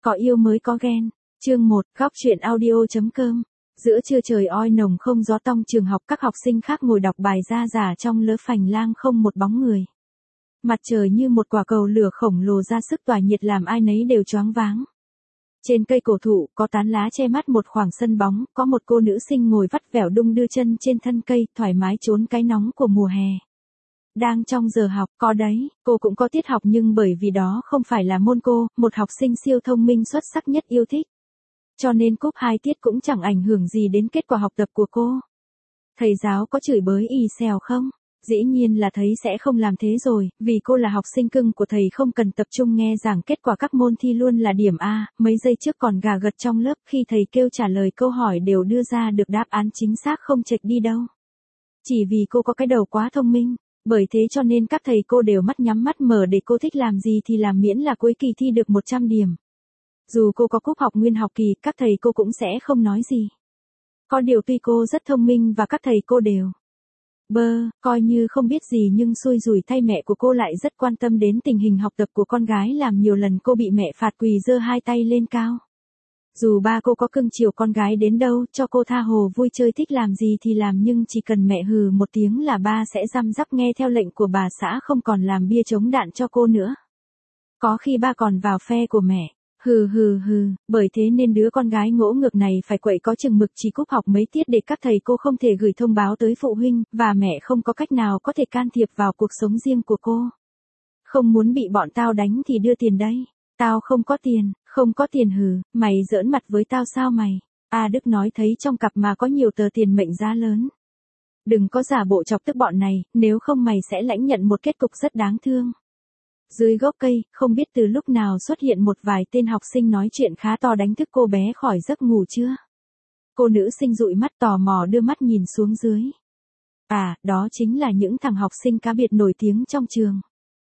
Có yêu mới có ghen. Chương 1, góc truyện audio.com. Giữa trưa trời oi nồng không gió tong trường học, các học sinh khác ngồi đọc bài ra giả trong lớp phành lang không một bóng người. Mặt trời như một quả cầu lửa khổng lồ ra sức tỏa nhiệt làm ai nấy đều choáng váng. Trên cây cổ thụ có tán lá che mắt một khoảng sân bóng, có một cô nữ sinh ngồi vắt vẻo đung đưa chân trên thân cây, thoải mái trốn cái nóng của mùa hè. Đang trong giờ học, có đấy, cô cũng có tiết học nhưng bởi vì đó không phải là môn cô, một học sinh siêu thông minh xuất sắc nhất yêu thích. Cho nên cúp 2 tiết cũng chẳng ảnh hưởng gì đến kết quả học tập của cô. Thầy giáo có chửi bới y xèo không? Dĩ nhiên là thấy sẽ không làm thế rồi, vì cô là học sinh cưng của thầy không cần tập trung nghe giảng, kết quả các môn thi luôn là điểm A, mấy giây trước còn gà gật trong lớp khi thầy kêu trả lời câu hỏi đều đưa ra được đáp án chính xác không chệch đi đâu. Chỉ vì cô có cái đầu quá thông minh, bởi thế cho nên các thầy cô đều mắt nhắm mắt mở để cô thích làm gì thì làm miễn là cuối kỳ thi được 100 điểm. Dù cô có cúp học nguyên học kỳ, các thầy cô cũng sẽ không nói gì. Có điều tuy cô rất thông minh và các thầy cô đều coi như không biết gì nhưng xui rủi thay mẹ của cô lại rất quan tâm đến tình hình học tập của con gái, làm nhiều lần cô bị mẹ phạt quỳ giơ hai tay lên cao. Dù ba cô có cưng chiều con gái đến đâu, cho cô tha hồ vui chơi thích làm gì thì làm, nhưng chỉ cần mẹ hừ một tiếng là ba sẽ răm rắp nghe theo lệnh của bà xã, không còn làm bia chống đạn cho cô nữa. Có khi ba còn vào phe của mẹ. Bởi thế nên đứa con gái ngỗ ngược này phải quậy có chừng mực, chỉ cúp học mấy tiết để các thầy cô không thể gửi thông báo tới phụ huynh, và mẹ không có cách nào có thể can thiệp vào cuộc sống riêng của cô. Không muốn bị bọn tao đánh thì đưa tiền đây. Tao không có tiền hừ, mày giỡn mặt với tao sao mày? A Đức nói thấy trong cặp mà có nhiều tờ tiền mệnh giá lớn. Đừng có giả bộ chọc tức bọn này, nếu không mày sẽ lãnh nhận một kết cục rất đáng thương. Dưới gốc cây, không biết từ lúc nào xuất hiện một vài tên học sinh nói chuyện khá to đánh thức cô bé khỏi giấc ngủ chưa. Cô nữ sinh dụi mắt tò mò đưa mắt nhìn xuống dưới. À, đó chính là những thằng học sinh cá biệt nổi tiếng trong trường.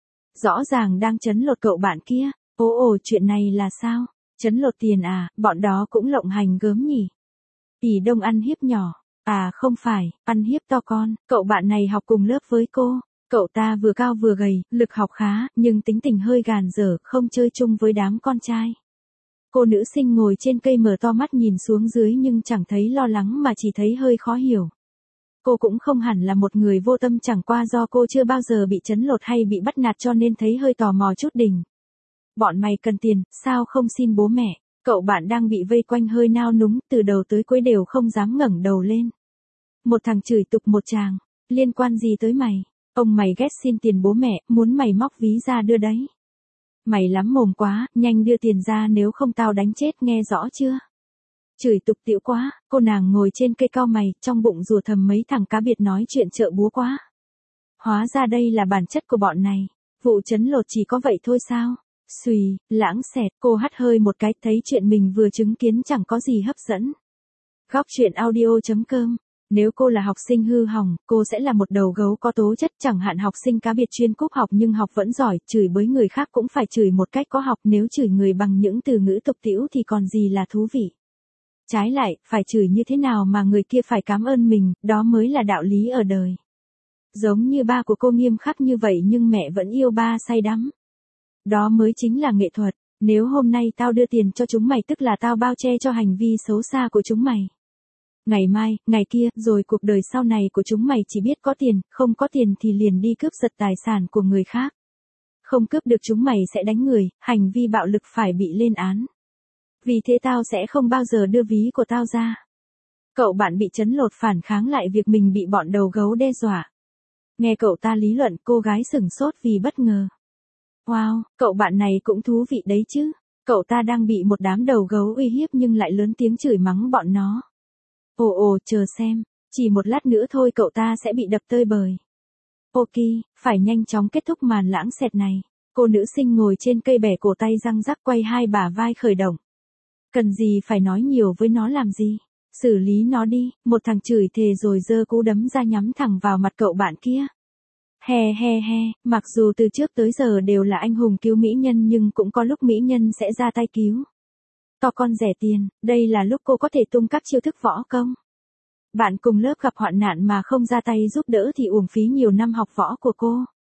Rõ ràng đang trấn lột cậu bạn kia. Ồ, chuyện này là sao? Trấn lột tiền à, bọn đó cũng lộng hành gớm nhỉ? Ỷ Đông ăn hiếp nhỏ. À không phải, ăn hiếp to con, cậu bạn này học cùng lớp với cô. Cậu ta vừa cao vừa gầy, lực học khá, nhưng tính tình hơi gàn dở, không chơi chung với đám con trai. Cô nữ sinh ngồi trên cây mở to mắt nhìn xuống dưới nhưng chẳng thấy lo lắng mà chỉ thấy hơi khó hiểu. Cô cũng không hẳn là một người vô tâm, chẳng qua do cô chưa bao giờ bị trấn lột hay bị bắt nạt cho nên thấy hơi tò mò chút đỉnh. Bọn mày cần tiền, sao không xin bố mẹ? Cậu bạn đang bị vây quanh hơi nao núng, từ đầu tới cuối đều không dám ngẩng đầu lên. Một thằng chửi tục một tràng, liên quan gì tới mày? Ông mày ghét xin tiền bố mẹ, muốn mày móc ví ra đưa đấy. Mày lắm mồm quá, nhanh đưa tiền ra nếu không tao đánh chết, nghe rõ chưa? Chửi tục tĩu quá, cô nàng ngồi trên cây cau mày, trong bụng rủa thầm mấy thằng cá biệt nói chuyện chợ búa quá. Hóa ra đây là bản chất của bọn này, vụ trấn lột chỉ có vậy thôi sao? Xùy, lãng xẹt, cô hắt hơi một cái, thấy chuyện mình vừa chứng kiến chẳng có gì hấp dẫn. Góc truyện audio.com. Nếu cô là học sinh hư hỏng, cô sẽ là một đầu gấu có tố chất, chẳng hạn học sinh cá biệt chuyên cúp học nhưng học vẫn giỏi, chửi bới người khác cũng phải chửi một cách có học, nếu chửi người bằng những từ ngữ tục tĩu thì còn gì là thú vị. Trái lại, phải chửi như thế nào mà người kia phải cảm ơn mình, đó mới là đạo lý ở đời. Giống như ba của cô nghiêm khắc như vậy nhưng mẹ vẫn yêu ba say đắm. Đó mới chính là nghệ thuật. Nếu hôm nay tao đưa tiền cho chúng mày tức là tao bao che cho hành vi xấu xa của chúng mày. Ngày mai, ngày kia, rồi cuộc đời sau này của chúng mày chỉ biết có tiền, không có tiền thì liền đi cướp giật tài sản của người khác. Không cướp được chúng mày sẽ đánh người, hành vi bạo lực phải bị lên án. Vì thế tao sẽ không bao giờ đưa ví của tao ra. Cậu bạn bị trấn lột phản kháng lại việc mình bị bọn đầu gấu đe dọa. Nghe cậu ta lý luận, cô gái sửng sốt vì bất ngờ. Wow, cậu bạn này cũng thú vị đấy chứ. Cậu ta đang bị một đám đầu gấu uy hiếp nhưng lại lớn tiếng chửi mắng bọn nó. Ồ, chờ xem, chỉ một lát nữa thôi cậu ta sẽ bị đập tơi bời. Ok, phải nhanh chóng kết thúc màn lãng xẹt này. Cô nữ sinh ngồi trên cây bẻ cổ tay răng rắc quay hai bả vai khởi động. Cần gì phải nói nhiều với nó làm gì? Xử lý nó đi, một thằng chửi thề rồi giơ cú đấm ra nhắm thẳng vào mặt cậu bạn kia. He, mặc dù từ trước tới giờ đều là anh hùng cứu mỹ nhân nhưng cũng có lúc mỹ nhân sẽ ra tay cứu. To con rẻ tiền, đây là lúc cô có thể tung các chiêu thức võ công. Bạn cùng lớp gặp hoạn nạn mà không ra tay giúp đỡ thì uổng phí nhiều năm học võ của cô.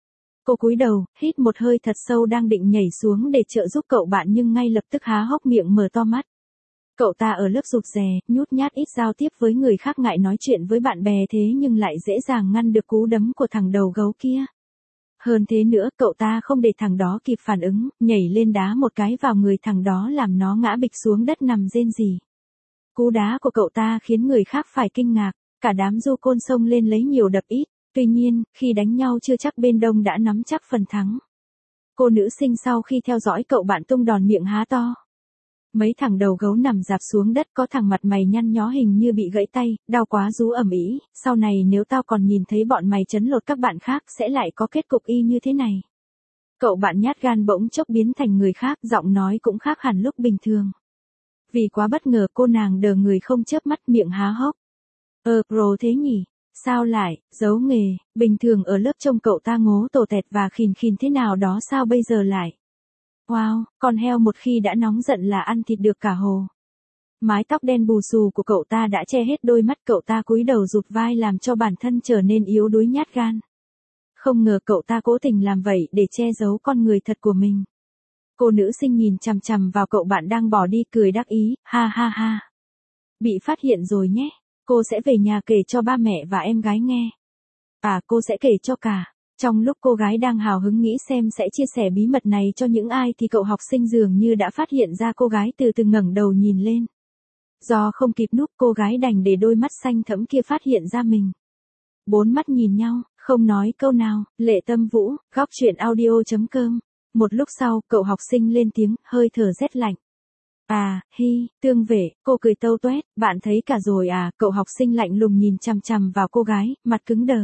Cô cúi đầu, hít một hơi thật sâu đang định nhảy xuống để trợ giúp cậu bạn nhưng ngay lập tức há hốc miệng mở to mắt. Cậu ta ở lớp rụt rè, nhút nhát ít giao tiếp với người khác ngại nói chuyện với bạn bè thế nhưng lại dễ dàng ngăn được cú đấm của thằng đầu gấu kia. Hơn thế nữa, cậu ta không để thằng đó kịp phản ứng, nhảy lên đá một cái vào người thằng đó làm nó ngã bịch xuống đất nằm rên rỉ. Cú đá của cậu ta khiến người khác phải kinh ngạc, cả đám du côn xông lên lấy nhiều đập ít, tuy nhiên, khi đánh nhau chưa chắc bên đông đã nắm chắc phần thắng. Cô nữ sinh sau khi theo dõi cậu bạn tung đòn miệng há to. Mấy thằng đầu gấu nằm rạp xuống đất, có thằng mặt mày nhăn nhó hình như bị gãy tay, đau quá rú ầm ĩ, sau này nếu tao còn nhìn thấy bọn mày trấn lột các bạn khác sẽ lại có kết cục y như thế này. Cậu bạn nhát gan bỗng chốc biến thành người khác, giọng nói cũng khác hẳn lúc bình thường. Vì quá bất ngờ cô nàng đờ người không chớp mắt, miệng há hốc. Pro thế nhỉ? Sao lại, giấu nghề, bình thường ở lớp trông cậu ta ngố tổ tẹt và khìn khìn thế nào đó, sao bây giờ lại? Wow, con heo một khi đã nóng giận là ăn thịt được cả hồ. Mái tóc đen bù xù của cậu ta đã che hết đôi mắt, cậu ta cúi đầu rụt vai làm cho bản thân trở nên yếu đuối nhát gan. Không ngờ cậu ta cố tình làm vậy để che giấu con người thật của mình. Cô nữ sinh nhìn chằm chằm vào cậu bạn đang bỏ đi, cười đắc ý, ha ha ha. Bị phát hiện rồi nhé, cô sẽ về nhà kể cho ba mẹ và em gái nghe. À, cô sẽ kể cho cả. Trong lúc cô gái đang hào hứng nghĩ xem sẽ chia sẻ bí mật này cho những ai thì cậu học sinh dường như đã phát hiện ra cô gái, từ từ ngẩng đầu nhìn lên. Do không kịp núp, cô gái đành để đôi mắt xanh thẫm kia phát hiện ra mình. Bốn mắt nhìn nhau, không nói câu nào. Lệ Tâm Vũ, góc truyện audio.com. Một lúc sau, cậu học sinh lên tiếng, hơi thở rét lạnh. À, hi, Tương Vệ, cô cười tâu toét, bạn thấy cả rồi à? Cậu học sinh lạnh lùng nhìn chằm chằm vào cô gái, mặt cứng đờ.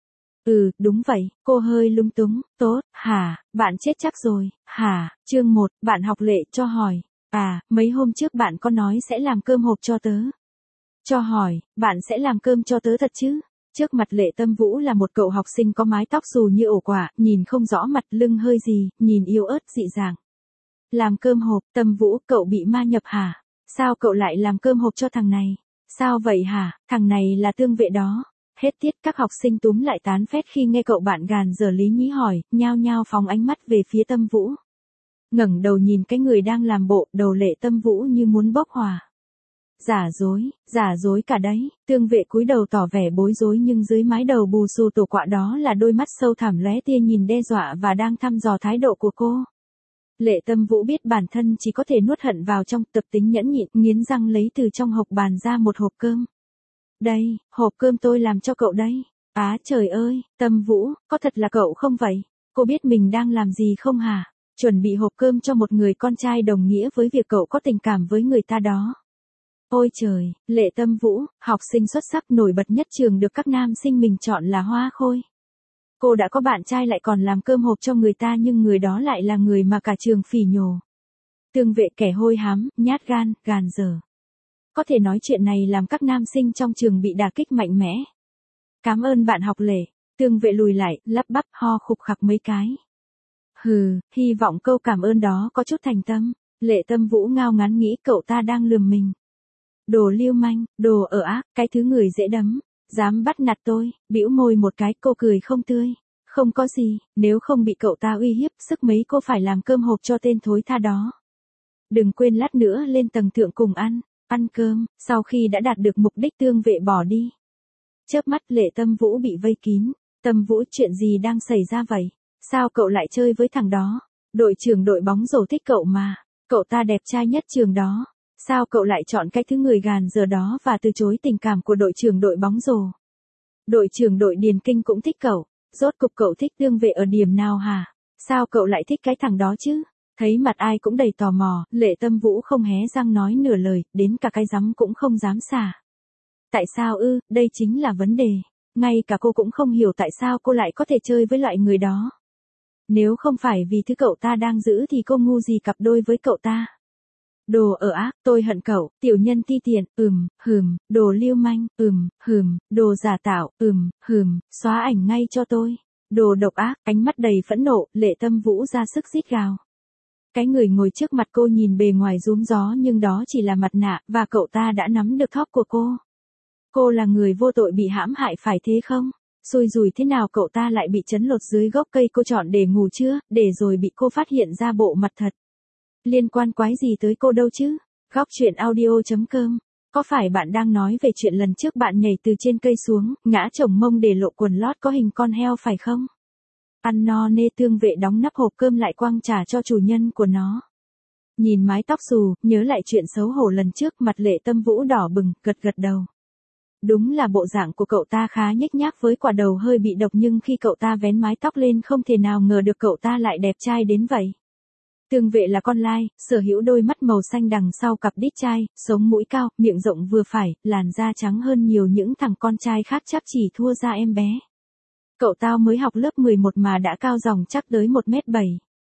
Đúng vậy, cô hơi lung túng. Tốt, hả, bạn chết chắc rồi, hả? Chương 1, bạn học Lệ cho hỏi. À, mấy hôm trước bạn có nói sẽ làm cơm hộp cho tớ. Cho hỏi, bạn sẽ làm cơm cho tớ thật chứ? Trước mặt Lệ Tâm Vũ là một cậu học sinh có mái tóc xù như ổ quả, nhìn không rõ mặt, lưng hơi gì, nhìn yếu ớt dị dạng. Làm cơm hộp? Tâm Vũ, cậu bị ma nhập hả? Sao cậu lại làm cơm hộp cho thằng này? Sao vậy hả? Thằng này là Tương Vệ đó. Hết tiết, các học sinh túm lại tán phét khi nghe cậu bạn gàn dở lý nhí hỏi, nhao nhao phóng ánh mắt về phía Tâm Vũ. Ngẩng đầu nhìn cái người đang làm bộ, đầu Lệ Tâm Vũ như muốn bốc hỏa. Giả dối cả đấy. Tương Vệ cúi đầu tỏ vẻ bối rối nhưng dưới mái đầu bù xù tổ quạ đó là đôi mắt sâu thẳm lóe tia nhìn đe dọa và đang thăm dò thái độ của cô. Lệ Tâm Vũ biết bản thân chỉ có thể nuốt hận vào trong, tập tính nhẫn nhịn, nghiến răng lấy từ trong hộc bàn ra một hộp cơm. Đây, hộp cơm tôi làm cho cậu đấy. Á trời ơi, Tâm Vũ, có thật là cậu không vậy? Cô biết mình đang làm gì không hả? Chuẩn bị hộp cơm cho một người con trai đồng nghĩa với việc cậu có tình cảm với người ta đó. Ôi trời, Lệ Tâm Vũ, học sinh xuất sắc nổi bật nhất trường được các nam sinh mình chọn là Hoa Khôi. Cô đã có bạn trai lại còn làm cơm hộp cho người ta, nhưng người đó lại là người mà cả trường phỉ nhổ. Tương Vệ kẻ hôi hám, nhát gan, gàn dở. Có thể nói chuyện này làm các nam sinh trong trường bị đả kích mạnh mẽ. Cảm ơn bạn học Lệ. Tương Vệ lùi lại, lắp bắp ho khục khặc mấy cái. Hy vọng câu cảm ơn đó có chút thành tâm. Lệ Tâm Vũ ngao ngán nghĩ cậu ta đang lườm mình. Đồ lưu manh, đồ ở ác, cái thứ người dễ đấm. Dám bắt nạt tôi, bĩu môi một cái, cô cười không tươi. Không có gì, nếu không bị cậu ta uy hiếp, sức mấy cô phải làm cơm hộp cho tên thối tha đó. Đừng quên lát nữa lên tầng thượng cùng ăn cơm. Sau khi đã đạt được mục đích, Tương Vệ bỏ đi. Chớp mắt Lệ Tâm Vũ bị vây kín. Tâm Vũ, chuyện gì đang xảy ra vậy? Sao cậu lại chơi với thằng đó? Đội trưởng đội bóng rổ thích cậu mà. Cậu ta đẹp trai nhất trường đó. Sao cậu lại chọn cái thứ người gàn giờ đó và từ chối tình cảm của đội trưởng đội bóng rổ? Đội trưởng đội điền kinh cũng thích cậu. Rốt cục cậu thích Tương Vệ ở điểm nào hả? Sao cậu lại thích cái thằng đó chứ? Thấy mặt ai cũng đầy tò mò, Lệ Tâm Vũ không hé răng nói nửa lời, đến cả cái rắm cũng không dám xả. Tại sao đây chính là vấn đề. Ngay cả cô cũng không hiểu tại sao cô lại có thể chơi với loại người đó. Nếu không phải vì thứ cậu ta đang giữ thì cô ngu gì cặp đôi với cậu ta. Đồ ở ác, tôi hận cậu, tiểu nhân ti tiện, đồ lưu manh, đồ giả tạo, xóa ảnh ngay cho tôi. Đồ độc ác, ánh mắt đầy phẫn nộ, Lệ Tâm Vũ ra sức rít gào. Cái người ngồi trước mặt cô nhìn bề ngoài rúm gió nhưng đó chỉ là mặt nạ, và cậu ta đã nắm được thóp của cô. Cô là người vô tội bị hãm hại phải thế không? Xui rủi thế nào cậu ta lại bị trấn lột dưới gốc cây cô chọn để ngủ chưa, để rồi bị cô phát hiện ra bộ mặt thật. Liên quan quái gì tới cô đâu chứ? Góc chuyện audio.com. Có phải bạn đang nói về chuyện lần trước bạn nhảy từ trên cây xuống, ngã chồng mông để lộ quần lót có hình con heo phải không? Ăn no nê Tương Vệ đóng nắp hộp cơm lại quăng trả cho chủ nhân của nó. Nhìn mái tóc xù, nhớ lại chuyện xấu hổ lần trước, mặt Lệ Tâm Vũ đỏ bừng, gật gật đầu. Đúng là bộ dạng của cậu ta khá nhếch nhác với quả đầu hơi bị độc, nhưng khi cậu ta vén mái tóc lên không thể nào ngờ được cậu ta lại đẹp trai đến vậy. Tương Vệ là con lai, sở hữu đôi mắt màu xanh đằng sau cặp đít trai, sống mũi cao, miệng rộng vừa phải, làn da trắng hơn nhiều những thằng con trai khác, chắc chỉ thua da em bé. Cậu tao mới học lớp 11 mà đã cao ròng chắc tới 1m7.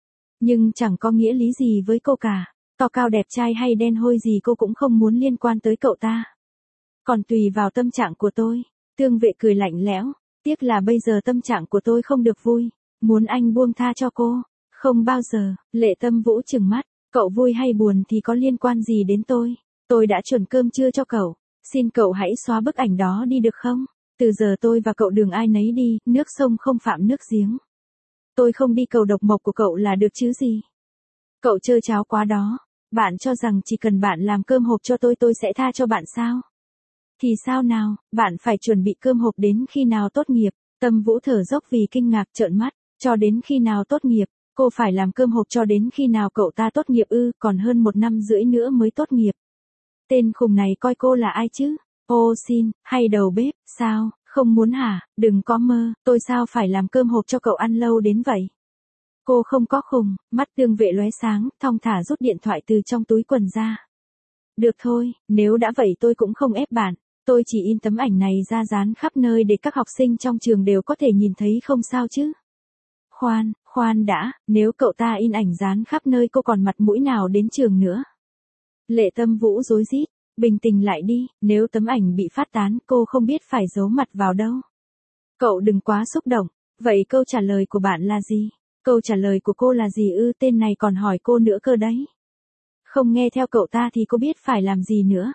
Nhưng chẳng có nghĩa lý gì với cô cả, to cao đẹp trai hay đen hôi gì cô cũng không muốn liên quan tới cậu ta. Còn tùy vào tâm trạng của tôi. Tương Vệ cười lạnh lẽo, tiếc là bây giờ tâm trạng của tôi không được vui, muốn anh buông tha cho cô. Không bao giờ. Lệ Tâm Vũ trừng mắt, cậu vui hay buồn thì có liên quan gì đến tôi đã chuẩn cơm trưa cho cậu, xin cậu hãy xóa bức ảnh đó đi được không? Từ giờ tôi và cậu đường ai nấy đi, nước sông không phạm nước giếng. Tôi không đi cầu độc mộc của cậu là được chứ gì. Cậu trơ tráo quá đó, bạn cho rằng chỉ cần bạn làm cơm hộp cho tôi sẽ tha cho bạn sao? Thì sao nào, bạn phải chuẩn bị cơm hộp đến khi nào tốt nghiệp? Tâm Vũ thở dốc vì kinh ngạc, trợn mắt, cho đến khi nào tốt nghiệp? Cô phải làm cơm hộp cho đến khi nào cậu ta tốt nghiệp ư? Còn hơn 1 năm rưỡi nữa mới tốt nghiệp. Tên khùng này coi cô là ai chứ? Ô xin, hay đầu bếp, sao, không muốn hả? Đừng có mơ, tôi sao phải làm cơm hộp cho cậu ăn lâu đến vậy? Cô không có khùng. Mắt Tương Vệ lóe sáng, thong thả rút điện thoại từ trong túi quần ra. Được thôi, nếu đã vậy tôi cũng không ép bạn. Tôi chỉ in tấm ảnh này ra dán khắp nơi để các học sinh trong trường đều có thể nhìn thấy, không sao chứ? Khoan đã, nếu cậu ta in ảnh dán khắp nơi cô còn mặt mũi nào đến trường nữa? Lệ Tâm Vũ rối rít, bình tĩnh lại đi, nếu tấm ảnh bị phát tán cô không biết phải giấu mặt vào đâu. Cậu đừng quá xúc động, vậy câu trả lời của bạn là gì? Câu trả lời của cô là gì ư? Tên này còn hỏi cô nữa cơ đấy. Không nghe theo cậu ta thì cô biết phải làm gì nữa.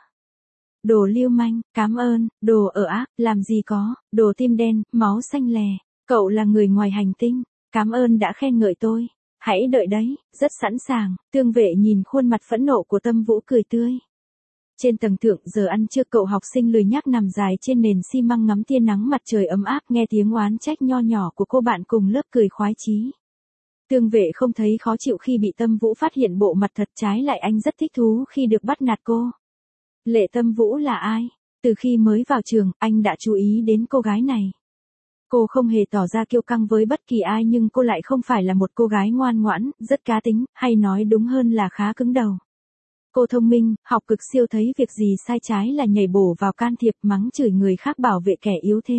Đồ lưu manh, cám ơn, đồ ở ác, làm gì có, đồ tim đen, máu xanh lè. Cậu là người ngoài hành tinh, cảm ơn đã khen ngợi tôi. Hãy đợi đấy, rất sẵn sàng. Tương Vệ nhìn khuôn mặt phẫn nộ của Tâm Vũ cười tươi. Trên tầng thượng giờ ăn trưa, cậu học sinh lười nhác nằm dài trên nền xi măng ngắm tia nắng mặt trời ấm áp, nghe tiếng oán trách nho nhỏ của cô bạn cùng lớp cười khoái chí. Tương Vệ không thấy khó chịu khi bị Tâm Vũ phát hiện bộ mặt thật, trái lại anh rất thích thú khi được bắt nạt cô. Lệ Tâm Vũ là ai? Từ khi mới vào trường, anh đã chú ý đến cô gái này. Cô không hề tỏ ra kiêu căng với bất kỳ ai, nhưng cô lại không phải là một cô gái ngoan ngoãn, rất cá tính, hay nói đúng hơn là khá cứng đầu. Cô thông minh, học cực siêu, thấy việc gì sai trái là nhảy bổ vào can thiệp, mắng chửi người khác, bảo vệ kẻ yếu thế.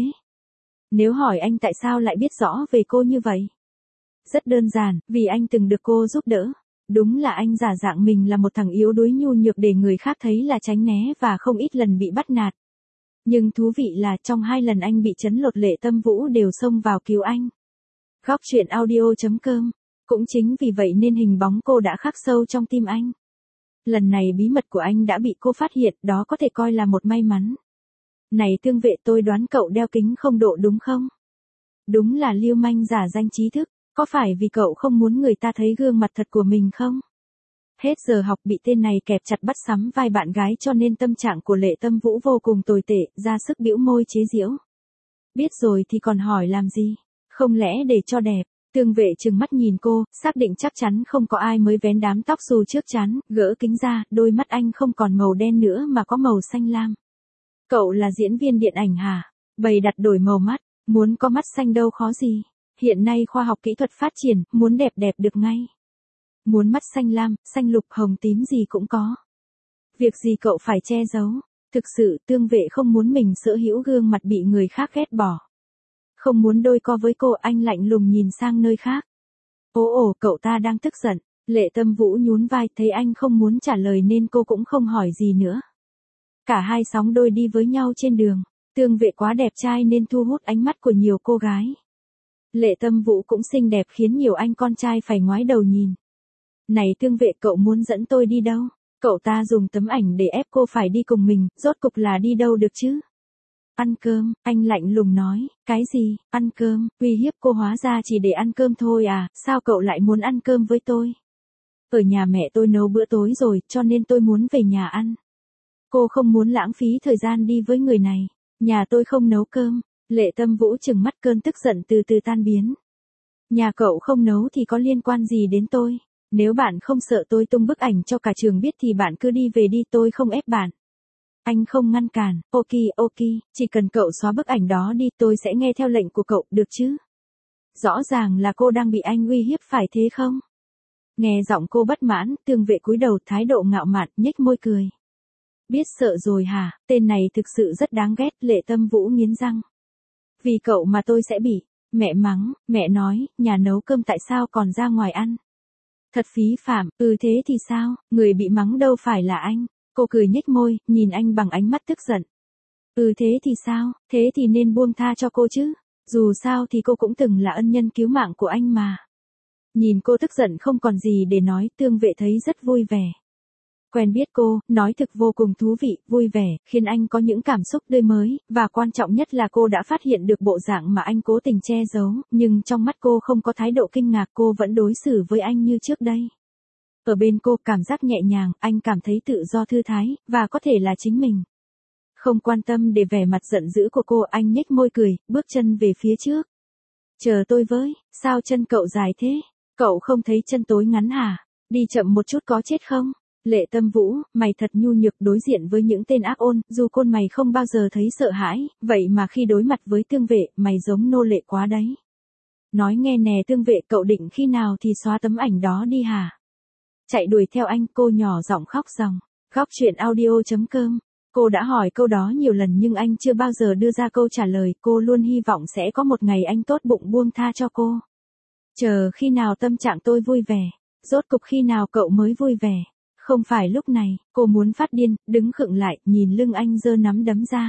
Nếu hỏi anh tại sao lại biết rõ về cô như vậy? Rất đơn giản, vì anh từng được cô giúp đỡ. Đúng là anh giả dạng mình là một thằng yếu đuối nhu nhược để người khác thấy là tránh né, và không ít lần bị bắt nạt. Nhưng thú vị là trong 2 lần anh bị trấn lột, Lệ Tâm Vũ đều xông vào cứu anh. Góc chuyện audio.com. Cũng chính vì vậy nên hình bóng cô đã khắc sâu trong tim anh. Lần này bí mật của anh đã bị cô phát hiện, đó có thể coi là một may mắn. Này Tương Vệ, tôi đoán cậu đeo kính không độ đúng không? Đúng là lưu manh giả danh trí thức, có phải vì cậu không muốn người ta thấy gương mặt thật của mình không? Hết giờ học bị tên này kẹp chặt bắt sắm vai bạn gái, cho nên tâm trạng của Lệ Tâm Vũ vô cùng tồi tệ, ra sức bĩu môi chế giễu. Biết rồi thì còn hỏi làm gì? Không lẽ để cho đẹp? Tương Vệ trừng mắt nhìn cô, xác định chắc chắn không có ai mới vén đám tóc xù trước trán, gỡ kính ra, đôi mắt anh không còn màu đen nữa mà có màu xanh lam. Cậu là diễn viên điện ảnh hả? Bày đặt đổi màu mắt, muốn có mắt xanh đâu khó gì. Hiện nay khoa học kỹ thuật phát triển, muốn đẹp đẹp được ngay. Muốn mắt xanh lam, xanh lục, hồng tím gì cũng có. Việc gì cậu phải che giấu? Thực sự Tương Vệ không muốn mình sở hữu gương mặt bị người khác ghét bỏ. Không muốn đôi co với cô, anh lạnh lùng nhìn sang nơi khác. Ồ, cậu ta đang tức giận. Lệ Tâm Vũ nhún vai, thấy anh không muốn trả lời nên cô cũng không hỏi gì nữa. Cả hai sóng đôi đi với nhau trên đường. Tương Vệ quá đẹp trai nên thu hút ánh mắt của nhiều cô gái. Lệ Tâm Vũ cũng xinh đẹp khiến nhiều anh con trai phải ngoái đầu nhìn. Này Tương Vệ, cậu muốn dẫn tôi đi đâu? Cậu ta dùng tấm ảnh để ép cô phải đi cùng mình, rốt cục là đi đâu được chứ? Ăn cơm, anh lạnh lùng nói, cái gì, ăn cơm, uy hiếp cô hóa ra chỉ để ăn cơm thôi à, sao cậu lại muốn ăn cơm với tôi? Ở nhà mẹ tôi nấu bữa tối rồi, cho nên tôi muốn về nhà ăn. Cô không muốn lãng phí thời gian đi với người này. Nhà tôi không nấu cơm. Lệ Tâm Vũ trừng mắt, cơn tức giận từ từ tan biến. Nhà cậu không nấu thì có liên quan gì đến tôi? Nếu bạn không sợ tôi tung bức ảnh cho cả trường biết thì bạn cứ đi về đi, tôi không ép bạn. Anh không ngăn cản. Ok, chỉ cần cậu xóa bức ảnh đó đi, tôi sẽ nghe theo lệnh của cậu, được chứ? Rõ ràng là cô đang bị anh uy hiếp phải thế không? Nghe giọng cô bất mãn, Tương Vệ cúi đầu, thái độ ngạo mạn, nhếch môi cười. Biết sợ rồi hả, tên này thực sự rất đáng ghét. Lệ Tâm Vũ nghiến răng. Vì cậu mà tôi sẽ bị mẹ mắng. Mẹ nói, nhà nấu cơm tại sao còn ra ngoài ăn? Thật phí phạm. Thế thì sao, người bị mắng đâu phải là anh. Cô cười nhếch môi, nhìn anh bằng ánh mắt tức giận. Thế thì sao, thế thì nên buông tha cho cô chứ. Dù sao thì cô cũng từng là ân nhân cứu mạng của anh mà. Nhìn cô tức giận không còn gì để nói, Tương Vệ thấy rất vui vẻ. Quen biết cô, nói thực vô cùng thú vị, vui vẻ, khiến anh có những cảm xúc tươi mới, và quan trọng nhất là cô đã phát hiện được bộ dạng mà anh cố tình che giấu, nhưng trong mắt cô không có thái độ kinh ngạc, cô vẫn đối xử với anh như trước đây. Ở bên cô, cảm giác nhẹ nhàng, anh cảm thấy tự do thư thái, và có thể là chính mình. Không quan tâm để vẻ mặt giận dữ của cô, anh nhếch môi cười, bước chân về phía trước. Chờ tôi với, sao chân cậu dài thế? Cậu không thấy chân tối ngắn hả? Đi chậm một chút có chết không? Lệ Tâm Vũ, mày thật nhu nhược đối diện với những tên ác ôn, dù côn mày không bao giờ thấy sợ hãi, vậy mà khi đối mặt với Tương Vệ, mày giống nô lệ quá đấy. Nói nghe nè Tương Vệ, cậu định khi nào thì xóa tấm ảnh đó đi hả? Chạy đuổi theo anh, cô nhỏ giọng khóc ròng. Góc truyện audio.com. Cô đã hỏi câu đó nhiều lần nhưng anh chưa bao giờ đưa ra câu trả lời, cô luôn hy vọng sẽ có một ngày anh tốt bụng buông tha cho cô. Chờ khi nào tâm trạng tôi vui vẻ, rốt cục khi nào cậu mới vui vẻ? Không phải lúc này, cô muốn phát điên, đứng khựng lại, nhìn lưng anh giơ nắm đấm ra.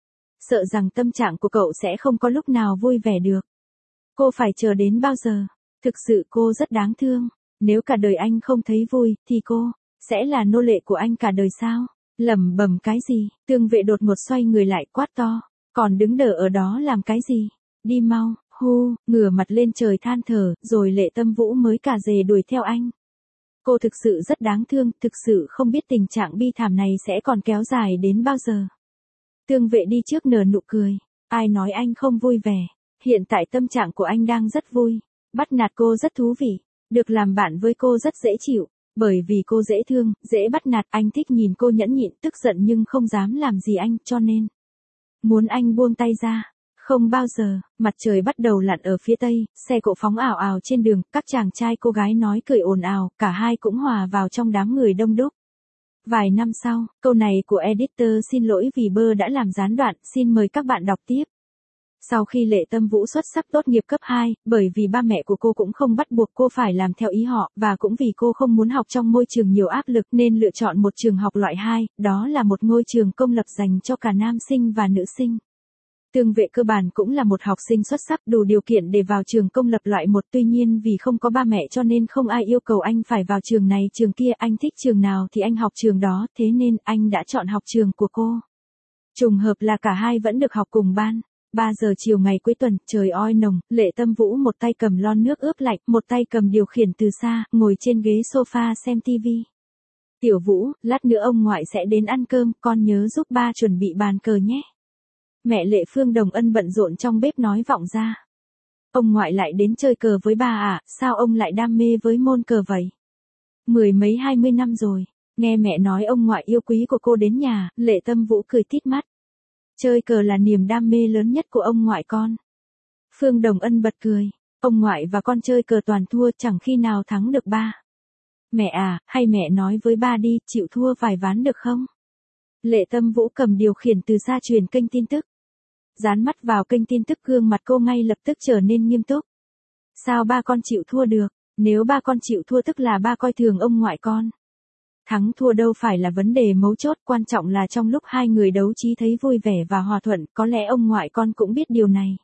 Sợ rằng tâm trạng của cậu sẽ không có lúc nào vui vẻ được. Cô phải chờ đến bao giờ? Thực sự cô rất đáng thương. Nếu cả đời anh không thấy vui, thì cô sẽ là nô lệ của anh cả đời sao? Lẩm bẩm cái gì? Tương Vệ đột ngột xoay người lại, quát to. Còn đứng đờ ở đó làm cái gì? Đi mau, ngửa mặt lên trời than thở, rồi Lệ Tâm Vũ mới cả dề đuổi theo anh. Cô thực sự rất đáng thương, thực sự không biết tình trạng bi thảm này sẽ còn kéo dài đến bao giờ. Tương Vệ đi trước nở nụ cười. Ai nói anh không vui vẻ? Hiện tại tâm trạng của anh đang rất vui. Bắt nạt cô rất thú vị. Được làm bạn với cô rất dễ chịu. Bởi vì cô dễ thương, dễ bắt nạt, anh thích nhìn cô nhẫn nhịn, tức giận nhưng không dám làm gì anh, cho nên muốn anh buông tay ra. Không bao giờ. Mặt trời bắt đầu lặn ở phía tây, xe cộ phóng ảo ảo trên đường, các chàng trai cô gái nói cười ồn ào, cả hai cũng hòa vào trong đám người đông đúc. Vài năm sau, câu này của editor xin lỗi vì bơ đã làm gián đoạn, xin mời các bạn đọc tiếp. Sau khi Lệ Tâm Vũ xuất sắc tốt nghiệp cấp 2, bởi vì ba mẹ của cô cũng không bắt buộc cô phải làm theo ý họ, và cũng vì cô không muốn học trong môi trường nhiều áp lực nên lựa chọn một trường học loại 2, đó là một ngôi trường công lập dành cho cả nam sinh và nữ sinh. Tương Vệ cơ bản cũng là một học sinh xuất sắc đủ điều kiện để vào trường công lập loại 1, tuy nhiên vì không có ba mẹ cho nên không ai yêu cầu anh phải vào trường này trường kia, anh thích trường nào thì anh học trường đó, thế nên anh đã chọn học trường của cô. Trùng hợp là cả hai vẫn được học cùng ban. 3 giờ chiều ngày cuối tuần, trời oi nồng, Lệ Tâm Vũ một tay cầm lon nước ướp lạnh, một tay cầm điều khiển từ xa, ngồi trên ghế sofa xem tivi. Tiểu Vũ, lát nữa ông ngoại sẽ đến ăn cơm, con nhớ giúp ba chuẩn bị bàn cờ nhé. Mẹ Lệ Phương Đồng Ân bận rộn trong bếp nói vọng ra. Ông ngoại lại đến chơi cờ với ba à, sao ông lại đam mê với môn cờ vậy? 10 mấy 20 năm rồi, nghe mẹ nói ông ngoại yêu quý của cô đến nhà, Lệ Tâm Vũ cười tít mắt. Chơi cờ là niềm đam mê lớn nhất của ông ngoại con. Phương Đồng Ân bật cười, ông ngoại và con chơi cờ toàn thua, chẳng khi nào thắng được ba. Mẹ à, hay mẹ nói với ba đi, chịu thua vài ván được không? Lệ Tâm Vũ cầm điều khiển từ xa truyền kênh tin tức. Dán mắt vào kênh tin tức, gương mặt cô ngay lập tức trở nên nghiêm túc. Sao ba con chịu thua được? Nếu ba con chịu thua tức là ba coi thường ông ngoại con. Thắng thua đâu phải là vấn đề mấu chốt, quan trọng là trong lúc hai người đấu trí thấy vui vẻ và hòa thuận, có lẽ ông ngoại con cũng biết điều này.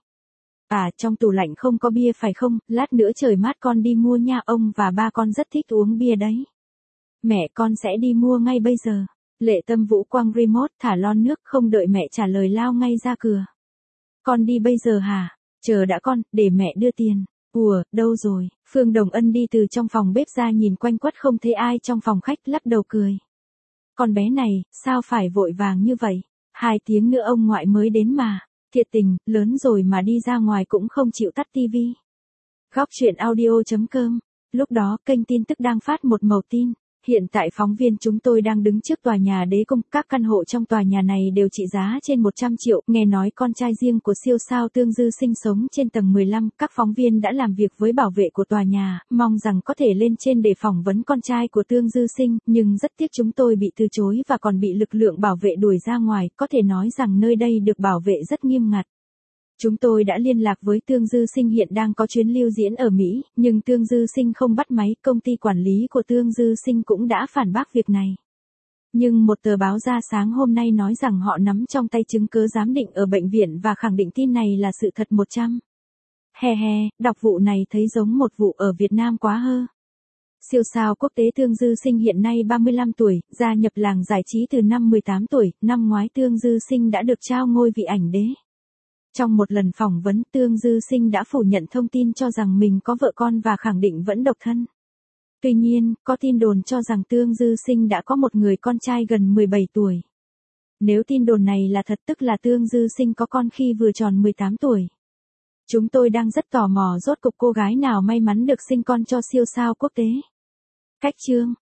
À, trong tủ lạnh không có bia phải không, lát nữa trời mát con đi mua nha, ông và ba con rất thích uống bia đấy. Mẹ con sẽ đi mua ngay bây giờ. Lệ Tâm Vũ quăng remote thả lon nước không đợi mẹ trả lời lao ngay ra cửa. Con đi bây giờ hả? Chờ đã con, để mẹ đưa tiền. Ủa, đâu rồi? Phương Đồng Ân đi từ trong phòng bếp ra nhìn quanh quất không thấy ai trong phòng khách lắc đầu cười. Con bé này, sao phải vội vàng như vậy? 2 tiếng nữa ông ngoại mới đến mà. Thiệt tình, lớn rồi mà đi ra ngoài cũng không chịu tắt tivi. Góc chuyện audio.com. Lúc đó, kênh tin tức đang phát một mẩu tin. Hiện tại phóng viên chúng tôi đang đứng trước tòa nhà Đế Cung, các căn hộ trong tòa nhà này đều trị giá trên 100 triệu, nghe nói con trai riêng của siêu sao Tương Dư Sinh sống trên tầng 15, các phóng viên đã làm việc với bảo vệ của tòa nhà, mong rằng có thể lên trên để phỏng vấn con trai của Tương Dư Sinh, nhưng rất tiếc chúng tôi bị từ chối và còn bị lực lượng bảo vệ đuổi ra ngoài, có thể nói rằng nơi đây được bảo vệ rất nghiêm ngặt. Chúng tôi đã liên lạc với Tương Dư Sinh hiện đang có chuyến lưu diễn ở Mỹ, nhưng Tương Dư Sinh không bắt máy, công ty quản lý của Tương Dư Sinh cũng đã phản bác việc này. Nhưng một tờ báo ra sáng hôm nay nói rằng họ nắm trong tay chứng cứ giám định ở bệnh viện và khẳng định tin này là sự thật 100. He he, đọc vụ này thấy giống một vụ ở Việt Nam quá hơ. Siêu sao quốc tế Tương Dư Sinh hiện nay 35 tuổi, gia nhập làng giải trí từ năm 18 tuổi, năm ngoái Tương Dư Sinh đã được trao ngôi vị ảnh đế. Trong một lần phỏng vấn, Tương Dư Sinh đã phủ nhận thông tin cho rằng mình có vợ con và khẳng định vẫn độc thân. Tuy nhiên, có tin đồn cho rằng Tương Dư Sinh đã có một người con trai gần 17 tuổi. Nếu tin đồn này là thật tức là Tương Dư Sinh có con khi vừa tròn 18 tuổi. Chúng tôi đang rất tò mò rốt cục cô gái nào may mắn được sinh con cho siêu sao quốc tế. Cách chương